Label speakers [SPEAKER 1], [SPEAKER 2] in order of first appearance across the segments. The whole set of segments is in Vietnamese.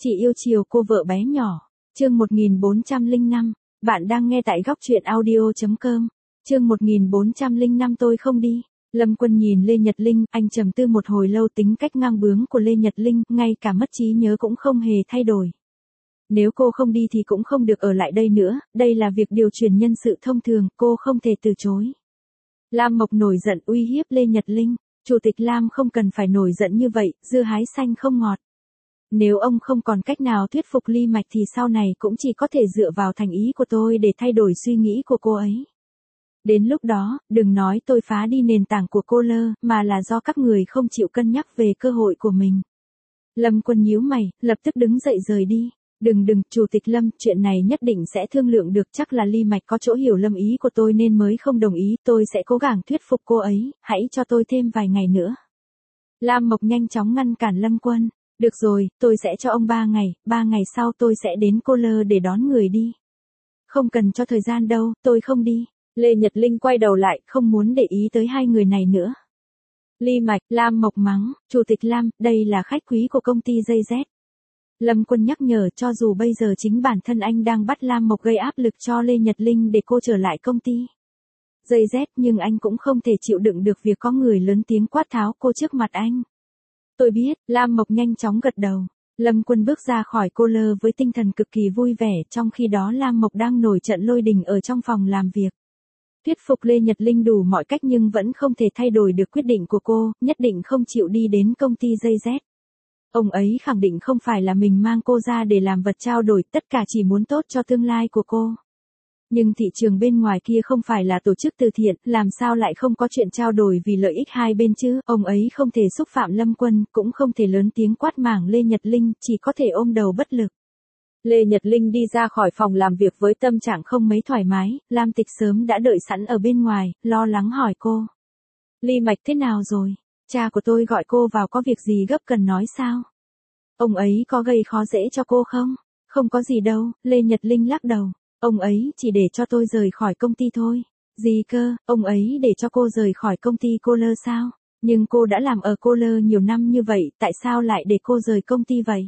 [SPEAKER 1] Chị yêu chiều cô vợ bé nhỏ. Chương 1405. Bạn đang nghe tại góc truyện audio.com. Chương 1405 tôi không đi. Lâm Quân nhìn Lê Nhật Linh, anh trầm tư một hồi lâu. Tính cách ngang bướng của Lê Nhật Linh, ngay cả mất trí nhớ cũng không hề thay đổi. Nếu cô không đi thì cũng không được ở lại đây nữa, đây là việc điều chuyển nhân sự thông thường, cô không thể từ chối. Lam Mộc nổi giận uy hiếp Lê Nhật Linh. Chủ tịch Lam không cần phải nổi giận như vậy, dưa hái xanh không ngọt. Nếu ông không còn cách nào thuyết phục Ly Mạch thì sau này cũng chỉ có thể dựa vào thành ý của tôi để thay đổi suy nghĩ của cô ấy. Đến lúc đó, đừng nói tôi phá đi nền tảng của cô Lơ, mà là do các người không chịu cân nhắc về cơ hội của mình. Lâm Quân nhíu mày, lập tức đứng dậy rời đi. Đừng, Chủ tịch Lâm, chuyện này nhất định sẽ thương lượng được, chắc là Ly Mạch có chỗ hiểu lầm ý của tôi nên mới không đồng ý, tôi sẽ cố gắng thuyết phục cô ấy, hãy cho tôi thêm vài ngày nữa. Lam Mộc nhanh chóng ngăn cản Lâm Quân. Được rồi, tôi sẽ cho ông 3 ngày, 3 ngày sau tôi sẽ đến Cô Lơ để đón người đi. Không cần cho thời gian đâu, tôi không đi. Lê Nhật Linh quay đầu lại, không muốn để ý tới hai người này nữa. Ly Mạch, Lam Mộc mắng, Chủ tịch Lam, đây là khách quý của công ty JZ. Lâm Quân nhắc nhở, cho dù bây giờ chính bản thân anh đang bắt Lam Mộc gây áp lực cho Lê Nhật Linh để cô trở lại công ty JZ, nhưng anh cũng không thể chịu đựng được việc có người lớn tiếng quát tháo cô trước mặt anh. Tôi biết, Lam Mộc nhanh chóng gật đầu. Lâm Quân bước ra khỏi Cô Lơ với tinh thần cực kỳ vui vẻ, trong khi đó Lam Mộc đang nổi trận lôi đình ở trong phòng làm việc. Thuyết phục Lê Nhật Linh đủ mọi cách nhưng vẫn không thể thay đổi được quyết định của cô, nhất định không chịu đi đến công ty JZ. Ông ấy khẳng định không phải là mình mang cô ra để làm vật trao đổi, tất cả chỉ muốn tốt cho tương lai của cô. Nhưng thị trường bên ngoài kia không phải là tổ chức từ thiện, làm sao lại không có chuyện trao đổi vì lợi ích hai bên chứ, ông ấy không thể xúc phạm Lâm Quân, cũng không thể lớn tiếng quát mảng Lê Nhật Linh, chỉ có thể ôm đầu bất lực. Lê Nhật Linh đi ra khỏi phòng làm việc với tâm trạng không mấy thoải mái, Lam Tịch sớm đã đợi sẵn ở bên ngoài, lo lắng hỏi cô. Ly Mạch thế nào rồi? Cha của tôi gọi cô vào có việc gì gấp cần nói sao? Ông ấy có gây khó dễ cho cô không? Không có gì đâu, Lê Nhật Linh lắc đầu. Ông ấy chỉ để cho tôi rời khỏi công ty thôi. Gì cơ, ông ấy để cho cô rời khỏi công ty Cô Lơ sao? Nhưng cô đã làm ở Cô Lơ nhiều năm như vậy, tại sao lại để cô rời công ty vậy?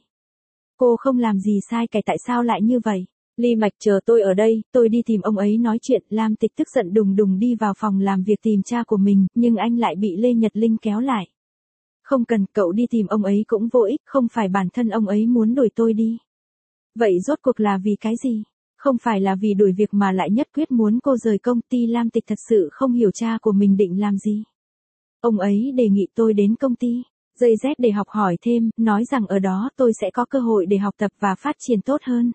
[SPEAKER 1] Cô không làm gì sai cả, tại sao lại như vậy? Ly Mạch chờ tôi ở đây, tôi đi tìm ông ấy nói chuyện. Lam Tịch tức giận đùng đùng đi vào phòng làm việc tìm cha của mình, nhưng anh lại bị Lê Nhật Linh kéo lại. Không cần, cậu đi tìm ông ấy cũng vô ích, không phải bản thân ông ấy muốn đuổi tôi đi. Vậy rốt cuộc là vì cái gì? Không phải là vì đuổi việc mà lại nhất quyết muốn cô rời công ty. Lam Tịch thật sự không hiểu cha của mình định làm gì. Ông ấy đề nghị tôi đến công ty JZ để học hỏi thêm, nói rằng ở đó tôi sẽ có cơ hội để học tập và phát triển tốt hơn.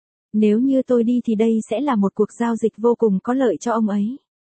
[SPEAKER 1] Nếu như tôi đi thì đây sẽ là một cuộc giao dịch vô cùng có lợi cho ông ấy.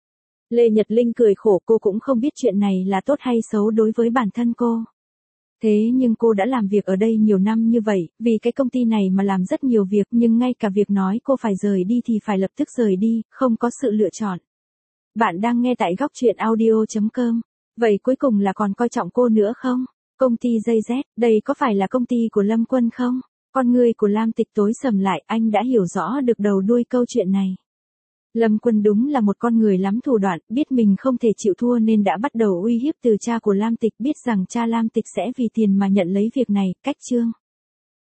[SPEAKER 1] Lê Nhật Linh cười khổ, cô cũng không biết chuyện này là tốt hay xấu đối với bản thân cô. Thế nhưng cô đã làm việc ở đây nhiều năm như vậy, vì cái công ty này mà làm rất nhiều việc, nhưng ngay cả việc nói cô phải rời đi thì phải lập tức rời đi, không có sự lựa chọn. Bạn đang nghe tại góc truyện audio.com. Vậy cuối cùng là còn coi trọng cô nữa không? Công ty JZ, đây có phải là công ty của Lâm Quân không? Con người của Lam Tịch tối sầm lại, anh đã hiểu rõ được đầu đuôi câu chuyện này. Lâm Quân đúng là một con người lắm thủ đoạn, biết mình không thể chịu thua nên đã bắt đầu uy hiếp từ cha của Lam Tịch, biết rằng cha Lam Tịch sẽ vì tiền mà nhận lấy việc này. Cách chương